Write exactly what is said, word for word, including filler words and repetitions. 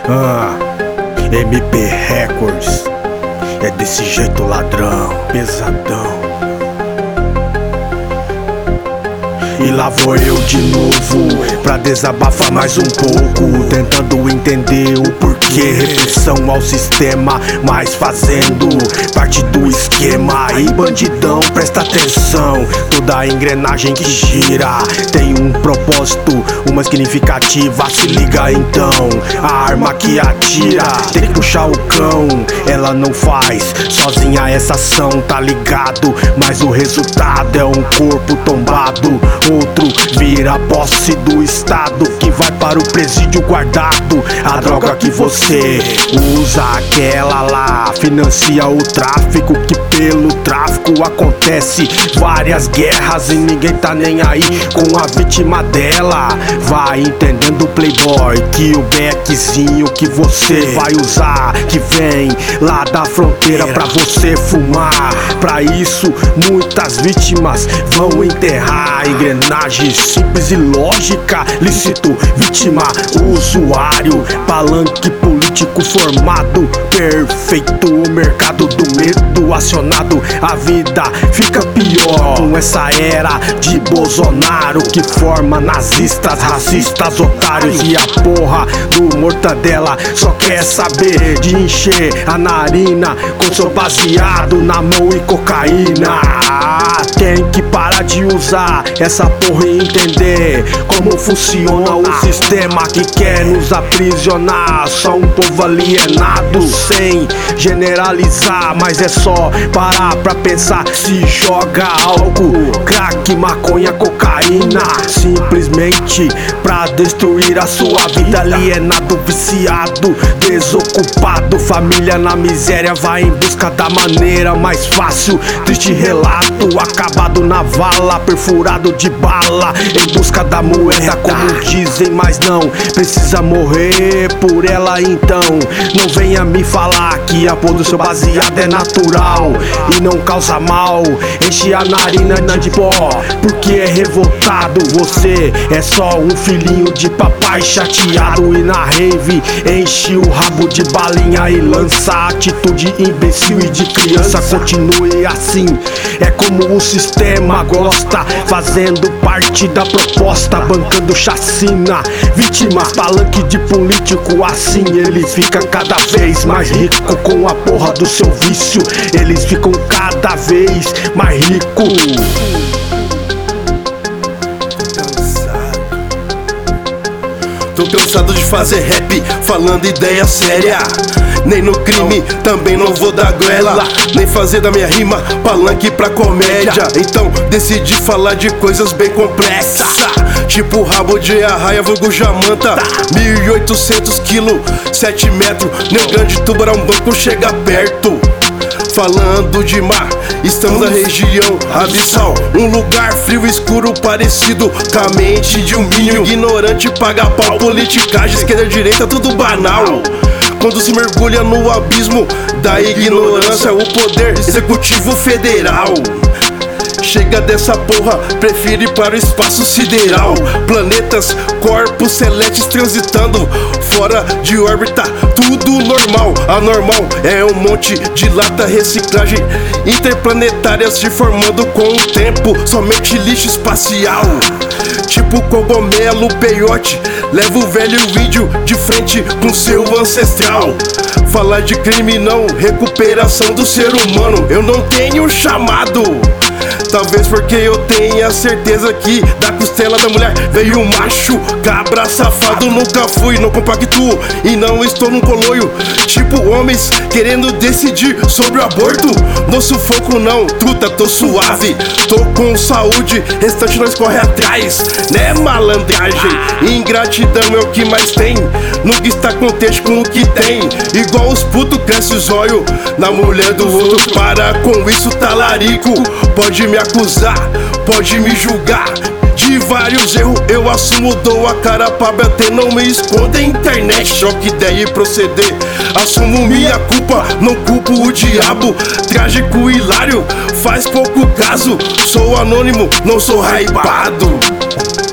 Ah, M P Records. É desse jeito, ladrão, pesadão. E lá vou eu de novo, pra desabafar mais um pouco, tentando entender o porquê, repressão ao sistema, mas fazendo parte do esquema. E bandidão, presta atenção, toda a engrenagem que gira tem um propósito, uma significativa. Se liga então, a arma que atira tem que puxar o cão, ela não faz sozinha essa ação, tá ligado? Mas o resultado é um corpo tombado, outro vira posse do Estado, que vai para o presídio guardado. A droga que você usa, aquela lá, financia o tráfico, que pelo tráfico acontece várias guerras e ninguém tá nem aí com a vítima dela. Vai entendendo, playboy, que o beckzinho que você vai usar, que vem lá da fronteira pra você fumar. Pra isso muitas vítimas vão enterrar. Engrenagem simples e lógica, lícito, vítima, usuário, palanque político formado, perfeito, o mercado do medo acionado. A vida fica pior com essa era de Bolsonaro, que forma nazistas, racistas, otários. E a porra do Mortadela só quer saber de encher a narina com seu baseado na mão e cocaína. Tem que parar de usar essa porra e entender como funciona o sistema que quer nos aprisionar. Só um povo alienado, sem generalizar, mas é só parar pra pensar. Se joga álcool, crack, maconha, cocaína, simplesmente pra destruir a sua vida. Alienado, viciado, desocupado, família na miséria, vai em busca da maneira mais fácil. Triste relato, acabado na vala, perfurado de bala, em busca da moeda, como dizem, mas não precisa morrer por ela. Então não venha me falar que a porra do seu baseado é natural e não causa mal. Enche a narina de pó porque é revoltado. Você é só um filhinho de papai chateado, e na rave enche o rabo de balinha e lança atitude imbecil e de criança. Continue assim, é como o sistema gosta, fazendo parte da proposta, bancando chacina, vítimas, palanque de político. Assim ele fica cada vez mais rico com a porra do seu vício. Eles ficam cada vez mais ricos. Tô cansado de fazer rap falando ideia séria. Nem no crime, também não vou dar goela, nem fazer da minha rima palanque pra comédia. Então decidi falar de coisas bem complexas, tipo rabo de arraia, vulgo jamanta. Mil e oitocentos quilos, sete metros, nem grande tubarão banco chega perto. Falando de mar, estamos na região abissal, um lugar frio, escuro, parecido com a mente de um mínimo ignorante. Paga pau, politicagem, esquerda, direita, tudo banal. Quando se mergulha no abismo da ignorância, o poder executivo federal chega dessa porra, prefere ir para o espaço sideral. Planetas, corpos celestes transitando fora de órbita, tudo normal. Anormal é um monte de lata, reciclagem interplanetária se formando com o tempo, somente lixo espacial. Tipo cogumelo, peiote, leva o velho índio de frente com seu ancestral. Falar de crime não, recuperação do ser humano, eu não tenho chamado. Talvez porque eu tenha certeza que da costela da mulher veio um macho cabra safado. Nunca fui, não compactuo e não estou num coloio. Tipo homens querendo decidir sobre o aborto. No sufoco não, truta, tô suave, tô com saúde, restante nós corre atrás. Né malandragem, ingratidão é o que mais tem, nunca está contente com o que tem. Igual os putos cresce os olhos na mulher do outro, para com isso talarico. Pode me acusar, pode me julgar de vários erros, eu assumo, dou a cara pra bater, não me escondo em internet. Choque ideia e proceder, assumo minha culpa, não culpo o diabo. Trágico, hilário, faz pouco caso, sou anônimo, não sou hypado.